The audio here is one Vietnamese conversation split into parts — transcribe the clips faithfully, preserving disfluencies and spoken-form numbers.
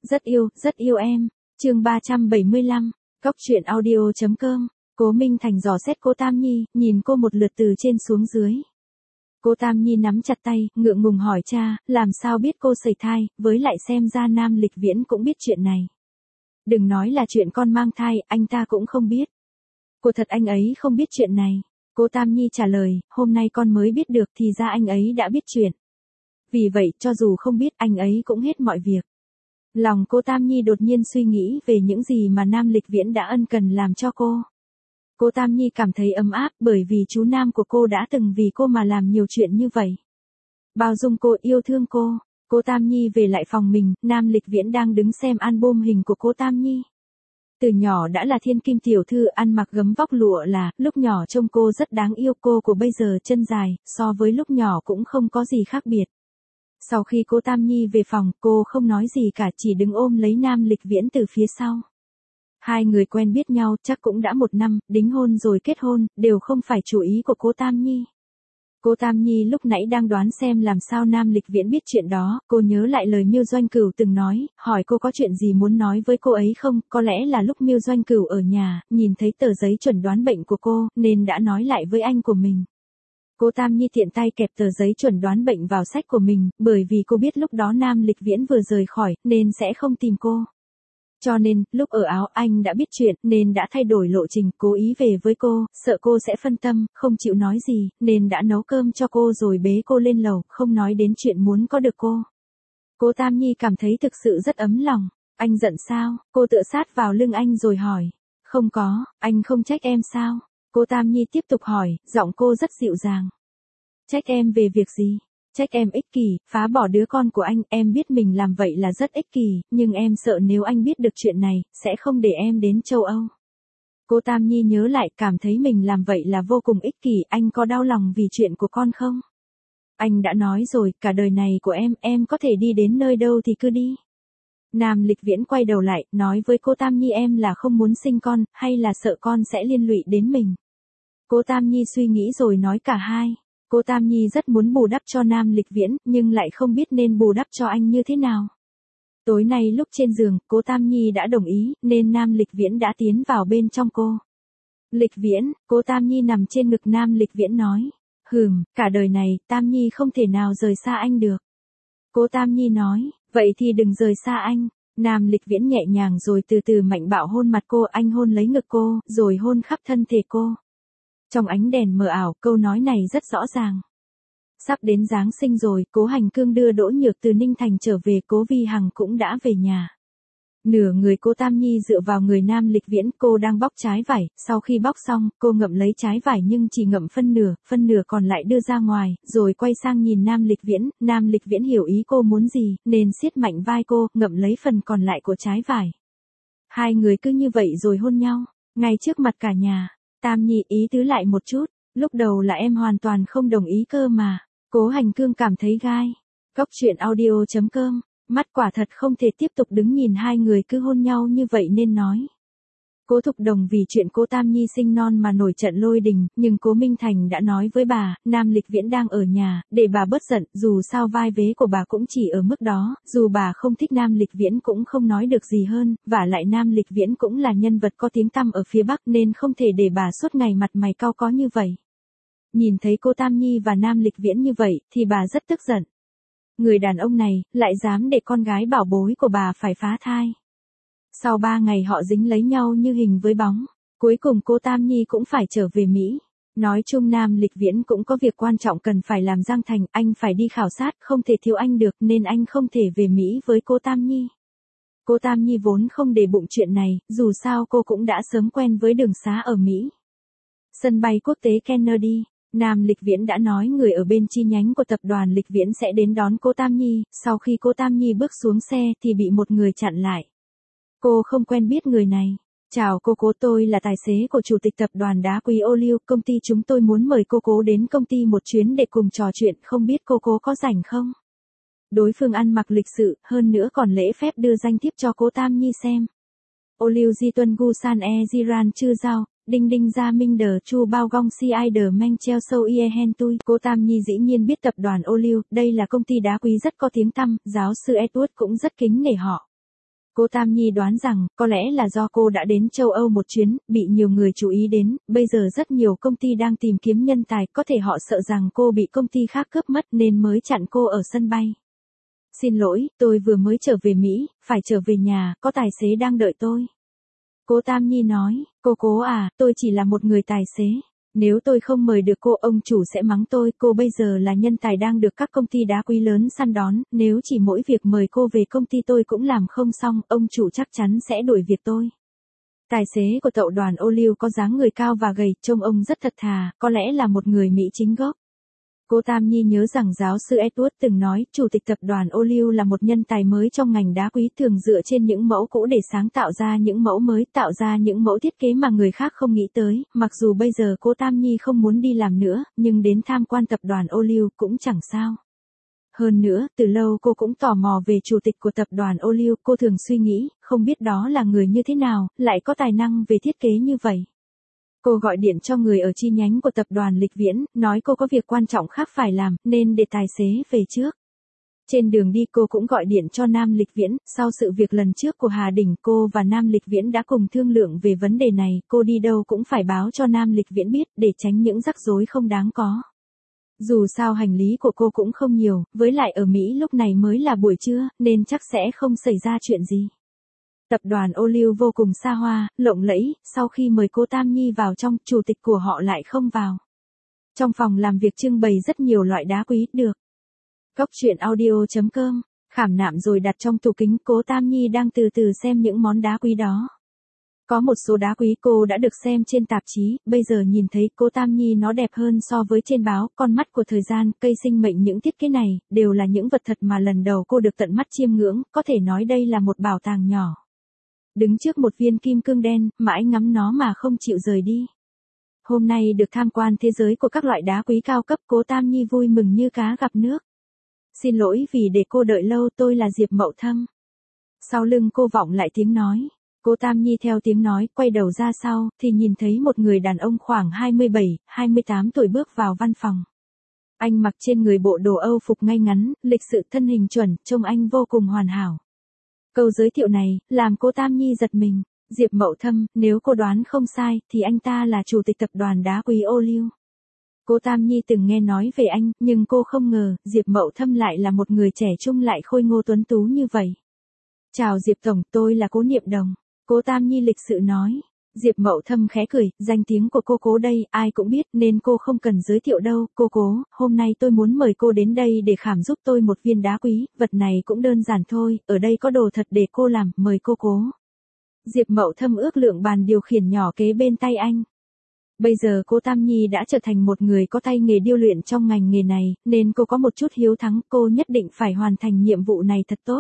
Rất yêu, rất yêu em. Chương ba trăm bảy mươi lăm, Cóc truyện audio chấm com. Cố Minh Thành dò xét Cố Tam Nhi, nhìn cô một lượt từ trên xuống dưới. Cố Tam Nhi nắm chặt tay, ngượng ngùng hỏi cha, làm sao biết cô sẩy thai, với lại xem ra Nam Lịch Viễn cũng biết chuyện này. Đừng nói là chuyện con mang thai, anh ta cũng không biết. Cô thật anh ấy không biết chuyện này. Cố Tam Nhi trả lời, hôm nay con mới biết được thì ra anh ấy đã biết chuyện. Vì vậy, cho dù không biết anh ấy cũng hết mọi việc. Lòng Cố Tam Nhi đột nhiên suy nghĩ về những gì mà Nam Lịch Viễn đã ân cần làm cho cô. Cố Tam Nhi cảm thấy ấm áp bởi vì chú Nam của cô đã từng vì cô mà làm nhiều chuyện như vậy. Bao dung cô, yêu thương cô. Cố Tam Nhi về lại phòng mình, Nam Lịch Viễn đang đứng xem album hình của Cố Tam Nhi. Từ nhỏ đã là thiên kim tiểu thư, ăn mặc gấm vóc lụa là, lúc nhỏ trông cô rất đáng yêu, cô của bây giờ chân dài, so với lúc nhỏ cũng không có gì khác biệt. Sau khi Cố Tam Nhi về phòng, cô không nói gì cả, chỉ đứng ôm lấy Nam Lịch Viễn từ phía sau. Hai người quen biết nhau chắc cũng đã một năm, đính hôn rồi kết hôn, đều không phải chủ ý của Cố Tam Nhi. Cố Tam Nhi lúc nãy đang đoán xem làm sao Nam Lịch Viễn biết chuyện đó, cô nhớ lại lời Miêu Doanh Cửu từng nói, hỏi cô có chuyện gì muốn nói với cô ấy không, có lẽ là lúc Miêu Doanh Cửu ở nhà, nhìn thấy tờ giấy chuẩn đoán bệnh của cô, nên đã nói lại với anh của mình. Cố Tam Nhi tiện tay kẹp tờ giấy chuẩn đoán bệnh vào sách của mình, bởi vì cô biết lúc đó Nam Lịch Viễn vừa rời khỏi, nên sẽ không tìm cô. Cho nên, lúc ở Áo anh đã biết chuyện, nên đã thay đổi lộ trình, cố ý về với cô, sợ cô sẽ phân tâm, không chịu nói gì, nên đã nấu cơm cho cô rồi bế cô lên lầu, không nói đến chuyện muốn có được cô. Cố Tam Nhi cảm thấy thực sự rất ấm lòng. Anh giận sao? Cô tựa sát vào lưng anh rồi hỏi. Không có, anh không trách em sao? Cố Tam Nhi tiếp tục hỏi, giọng cô rất dịu dàng. Trách em về việc gì? Trách em ích kỷ, phá bỏ đứa con của anh, em biết mình làm vậy là rất ích kỷ, nhưng em sợ nếu anh biết được chuyện này, sẽ không để em đến châu Âu. Cố Tam Nhi nhớ lại, cảm thấy mình làm vậy là vô cùng ích kỷ, anh có đau lòng vì chuyện của con không? Anh đã nói rồi, cả đời này của em, em có thể đi đến nơi đâu thì cứ đi. Nam Lịch Viễn quay đầu lại, nói với Cố Tam Nhi em là không muốn sinh con, hay là sợ con sẽ liên lụy đến mình. Cố Tam Nhi suy nghĩ rồi nói cả hai. Cố Tam Nhi rất muốn bù đắp cho Nam Lịch Viễn, nhưng lại không biết nên bù đắp cho anh như thế nào. Tối nay lúc trên giường, Cố Tam Nhi đã đồng ý, nên Nam Lịch Viễn đã tiến vào bên trong cô. Lịch Viễn, Cố Tam Nhi nằm trên ngực Nam Lịch Viễn nói. Hừm, cả đời này, Tam Nhi không thể nào rời xa anh được. Cố Tam Nhi nói, vậy thì đừng rời xa anh. Nam Lịch Viễn nhẹ nhàng rồi từ từ mạnh bạo hôn mặt cô, anh hôn lấy ngực cô, rồi hôn khắp thân thể cô. Trong ánh đèn mờ ảo, câu nói này rất rõ ràng. Sắp đến Giáng sinh rồi, Cố Hành Cương đưa Đỗ Nhược từ Ninh Thành trở về, Cố Vi Hằng cũng đã về nhà. Nửa người Cố Tam Nhi dựa vào người Nam Lịch Viễn, cô đang bóc trái vải, sau khi bóc xong, cô ngậm lấy trái vải nhưng chỉ ngậm phân nửa, phân nửa còn lại đưa ra ngoài, rồi quay sang nhìn Nam Lịch Viễn, Nam Lịch Viễn hiểu ý cô muốn gì, nên siết mạnh vai cô, ngậm lấy phần còn lại của trái vải. Hai người cứ như vậy rồi hôn nhau, ngay trước mặt cả nhà. Tam Nhi ý tứ lại một chút, lúc đầu là em hoàn toàn không đồng ý cơ mà. Cố Hành Cương cảm thấy gai. Cóc truyện audio chấm com, mắt quả thật không thể tiếp tục đứng nhìn hai người cứ hôn nhau như vậy nên nói. Cố Thục Đồng vì chuyện Cố Tam Nhi sinh non mà nổi trận lôi đình, nhưng Cố Minh Thành đã nói với bà, Nam Lịch Viễn đang ở nhà, để bà bớt giận, dù sao vai vế của bà cũng chỉ ở mức đó, dù bà không thích Nam Lịch Viễn cũng không nói được gì hơn, vả lại Nam Lịch Viễn cũng là nhân vật có tiếng tăm ở phía Bắc nên không thể để bà suốt ngày mặt mày cau có như vậy. Nhìn thấy Cố Tam Nhi và Nam Lịch Viễn như vậy, thì bà rất tức giận. Người đàn ông này, lại dám để con gái bảo bối của bà phải phá thai. Sau ba ngày họ dính lấy nhau như hình với bóng. Cuối cùng Cố Tam Nhi cũng phải trở về Mỹ. Nói chung Nam Lịch Viễn cũng có việc quan trọng cần phải làm Giang Thành, anh phải đi khảo sát, không thể thiếu anh được nên anh không thể về Mỹ với Cố Tam Nhi. Cố Tam Nhi vốn không để bụng chuyện này, dù sao cô cũng đã sớm quen với đường xá ở Mỹ. Sân bay quốc tế Kennedy, Nam Lịch Viễn đã nói người ở bên chi nhánh của tập đoàn Lịch Viễn sẽ đến đón Cố Tam Nhi, sau khi Cố Tam Nhi bước xuống xe thì bị một người chặn lại. Cô không quen biết người này. Chào cô Cố, tôi là tài xế của chủ tịch tập đoàn đá quý ô liu, công ty chúng tôi muốn mời cô Cố đến công ty một chuyến để cùng trò chuyện, không biết cô Cố có rảnh không? Đối phương ăn mặc lịch sự, hơn nữa còn lễ phép đưa danh thiếp cho Cố Tam Nhi xem. Ô liu Di Tuân Gu San E Jiran Chư Giao, Đinh Đinh Gia Minh Đờ Chu Bao Gong Si Ai Đờ Meng Treo Sâu Ie Hen Tui. Cố Tam Nhi dĩ nhiên biết tập đoàn ô liu, đây là công ty đá quý rất có tiếng tăm, giáo sư Edward cũng rất kính nể họ. Cô Tam Nhi đoán rằng, có lẽ là do cô đã đến châu Âu một chuyến, bị nhiều người chú ý đến, bây giờ rất nhiều công ty đang tìm kiếm nhân tài, có thể họ sợ rằng cô bị công ty khác cướp mất nên mới chặn cô ở sân bay. Xin lỗi, tôi vừa mới trở về Mỹ, phải trở về nhà, có tài xế đang đợi tôi. Cô Tam Nhi nói, cô cố à, tôi chỉ là một người tài xế. Nếu tôi không mời được cô, ông chủ sẽ mắng tôi, cô bây giờ là nhân tài đang được các công ty đá quý lớn săn đón, nếu chỉ mỗi việc mời cô về công ty tôi cũng làm không xong, ông chủ chắc chắn sẽ đuổi việc tôi. Tài xế của tập đoàn Olive có dáng người cao và gầy, trông ông rất thật thà, có lẽ là một người Mỹ chính gốc. Cô Tam Nhi nhớ rằng giáo sư Edward từng nói, chủ tịch tập đoàn Olive là một nhân tài mới trong ngành đá quý, thường dựa trên những mẫu cũ để sáng tạo ra những mẫu mới, tạo ra những mẫu thiết kế mà người khác không nghĩ tới. Mặc dù bây giờ cô Tam Nhi không muốn đi làm nữa, nhưng đến tham quan tập đoàn Olive cũng chẳng sao. Hơn nữa, từ lâu cô cũng tò mò về chủ tịch của tập đoàn Olive, cô thường suy nghĩ, không biết đó là người như thế nào, lại có tài năng về thiết kế như vậy. Cô gọi điện cho người ở chi nhánh của tập đoàn Lịch Viễn, nói cô có việc quan trọng khác phải làm, nên để tài xế về trước. Trên đường đi cô cũng gọi điện cho Nam Lịch Viễn, sau sự việc lần trước của Hà Đình, cô và Nam Lịch Viễn đã cùng thương lượng về vấn đề này, cô đi đâu cũng phải báo cho Nam Lịch Viễn biết, để tránh những rắc rối không đáng có. Dù sao hành lý của cô cũng không nhiều, với lại ở Mỹ lúc này mới là buổi trưa, nên chắc sẽ không xảy ra chuyện gì. Tập đoàn Olive vô cùng xa hoa, lộng lẫy, sau khi mời cô Tam Nhi vào trong, chủ tịch của họ lại không vào. Trong phòng làm việc trưng bày rất nhiều loại đá quý, được. Cốc truyện audio chấm com, khảm nạm rồi đặt trong tủ kính, cô Tam Nhi đang từ từ xem những món đá quý đó. Có một số đá quý cô đã được xem trên tạp chí, bây giờ nhìn thấy cô Tam Nhi nó đẹp hơn so với trên báo, con mắt của thời gian, cây sinh mệnh, những thiết kế này, đều là những vật thật mà lần đầu cô được tận mắt chiêm ngưỡng, có thể nói đây là một bảo tàng nhỏ. Đứng trước một viên kim cương đen, mãi ngắm nó mà không chịu rời đi. Hôm nay được tham quan thế giới của các loại đá quý cao cấp, cô Tam Nhi vui mừng như cá gặp nước. Xin lỗi vì để cô đợi lâu, tôi là Diệp Mậu Thâm. Sau lưng cô vọng lại tiếng nói. Cô Tam Nhi theo tiếng nói, quay đầu ra sau, thì nhìn thấy một người đàn ông khoảng hai mươi bảy, hai mươi tám tuổi bước vào văn phòng. Anh mặc trên người bộ đồ Âu phục ngay ngắn, lịch sự, thân hình chuẩn, trông anh vô cùng hoàn hảo. Câu giới thiệu này, làm cô Tam Nhi giật mình. Diệp Mậu Thâm, nếu cô đoán không sai, thì anh ta là chủ tịch tập đoàn đá quý Olive. Cô Tam Nhi từng nghe nói về anh, nhưng cô không ngờ, Diệp Mậu Thâm lại là một người trẻ trung lại khôi ngô tuấn tú như vậy. Chào Diệp Tổng, tôi là Cố Niệm Đồng. Cô Tam Nhi lịch sự nói. Diệp Mậu Thâm khẽ cười, danh tiếng của cô Cố đây, ai cũng biết, nên cô không cần giới thiệu đâu. Cô Cố, hôm nay tôi muốn mời cô đến đây để khảm giúp tôi một viên đá quý, vật này cũng đơn giản thôi, ở đây có đồ thật để cô làm, mời cô Cố. Diệp Mậu Thâm ước lượng bàn điều khiển nhỏ kế bên tay anh. Bây giờ cô Tam Nhi đã trở thành một người có tay nghề điêu luyện trong ngành nghề này, nên cô có một chút hiếu thắng, cô nhất định phải hoàn thành nhiệm vụ này thật tốt.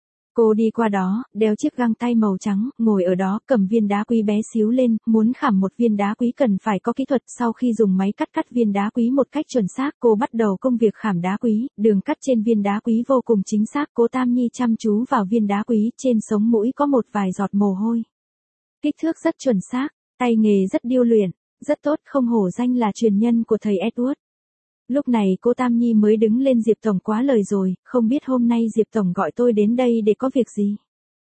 Cô đi qua đó, đeo chiếc găng tay màu trắng, ngồi ở đó, cầm viên đá quý bé xíu lên, muốn khảm một viên đá quý cần phải có kỹ thuật, sau khi dùng máy cắt cắt viên đá quý một cách chuẩn xác, cô bắt đầu công việc khảm đá quý, đường cắt trên viên đá quý vô cùng chính xác, cô Tam Nhi chăm chú vào viên đá quý, trên sống mũi có một vài giọt mồ hôi. Kích thước rất chuẩn xác, tay nghề rất điêu luyện, rất tốt, không hổ danh là truyền nhân của thầy Edward. Lúc này cô Tam Nhi mới đứng lên, Diệp Tổng quá lời rồi, không biết hôm nay Diệp Tổng gọi tôi đến đây để có việc gì.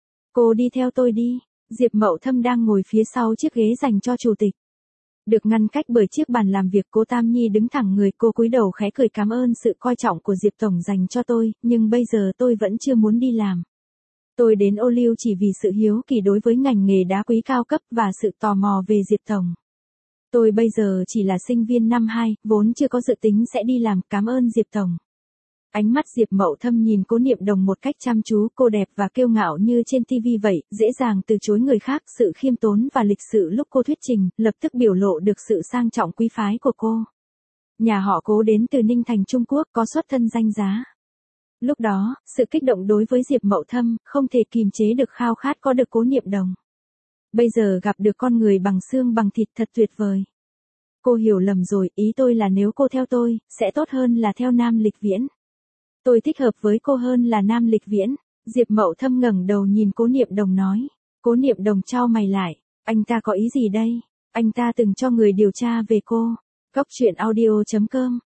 Cô đi theo tôi đi. Diệp Mậu Thâm đang ngồi phía sau chiếc ghế dành cho chủ tịch. Được ngăn cách bởi chiếc bàn làm việc, cô Tam Nhi đứng thẳng người, cô cúi đầu khẽ cười cảm ơn sự coi trọng của Diệp Tổng dành cho tôi, nhưng bây giờ tôi vẫn chưa muốn đi làm. Tôi đến Olive chỉ vì sự hiếu kỳ đối với ngành nghề đá quý cao cấp và sự tò mò về Diệp Tổng. Tôi bây giờ chỉ là sinh viên năm hai, vốn chưa có dự tính sẽ đi làm, cảm ơn Diệp Tổng. Ánh mắt Diệp Mậu Thâm nhìn Cố Niệm Đồng một cách chăm chú, cô đẹp và kiêu ngạo như trên ti vi vậy, dễ dàng từ chối người khác, sự khiêm tốn và lịch sự lúc cô thuyết trình, lập tức biểu lộ được sự sang trọng quý phái của cô. Nhà họ Cố đến từ Ninh Thành Trung Quốc, có xuất thân danh giá. Lúc đó, sự kích động đối với Diệp Mậu Thâm, không thể kìm chế được khao khát có được Cố Niệm Đồng. Bây giờ gặp được con người bằng xương bằng thịt thật tuyệt vời. Cô hiểu lầm rồi, ý tôi là nếu cô theo tôi, sẽ tốt hơn là theo Nam Lịch Viễn. Tôi thích hợp với cô hơn là Nam Lịch Viễn. Diệp Mậu Thâm ngẩng đầu nhìn Cố Niệm Đồng nói. Cố Niệm Đồng chau mày lại, anh ta có ý gì đây? Anh ta từng cho người điều tra về cô. Cốc truyện audio chấm com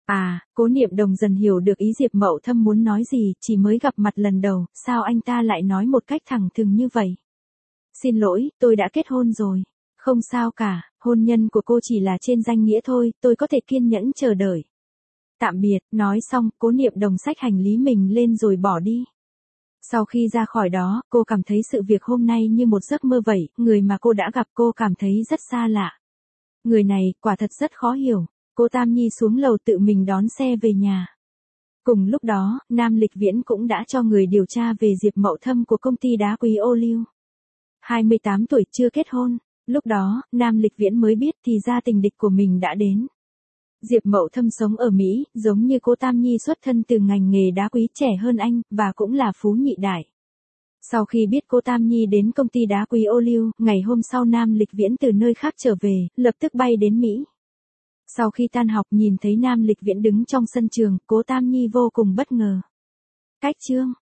À, Cố Niệm Đồng dần hiểu được ý Diệp Mậu Thâm muốn nói gì, chỉ mới gặp mặt lần đầu, sao anh ta lại nói một cách thẳng thừng như vậy? Xin lỗi, tôi đã kết hôn rồi. Không sao cả, hôn nhân của cô chỉ là trên danh nghĩa thôi, tôi có thể kiên nhẫn chờ đợi. Tạm biệt, nói xong, Cố Niệm Đồng xách hành lý mình lên rồi bỏ đi. Sau khi ra khỏi đó, cô cảm thấy sự việc hôm nay như một giấc mơ vậy, người mà cô đã gặp cô cảm thấy rất xa lạ. Người này, quả thật rất khó hiểu. Cô Tam Nhi xuống lầu tự mình đón xe về nhà. Cùng lúc đó, Nam Lịch Viễn cũng đã cho người điều tra về Diệp Mậu Thâm của công ty đá quý ô liu. hai mươi tám tuổi chưa kết hôn, lúc đó, Nam Lịch Viễn mới biết thì ra tình địch của mình đã đến. Diệp Mậu Thâm sống ở Mỹ, giống như cô Tam Nhi xuất thân từ ngành nghề đá quý, trẻ hơn anh, và cũng là phú nhị đại. Sau khi biết cô Tam Nhi đến công ty đá quý ô liu, ngày hôm sau Nam Lịch Viễn từ nơi khác trở về, lập tức bay đến Mỹ. Sau khi tan học nhìn thấy Nam Lịch Viễn đứng trong sân trường, cố Tam Nhi vô cùng bất ngờ. Cách chương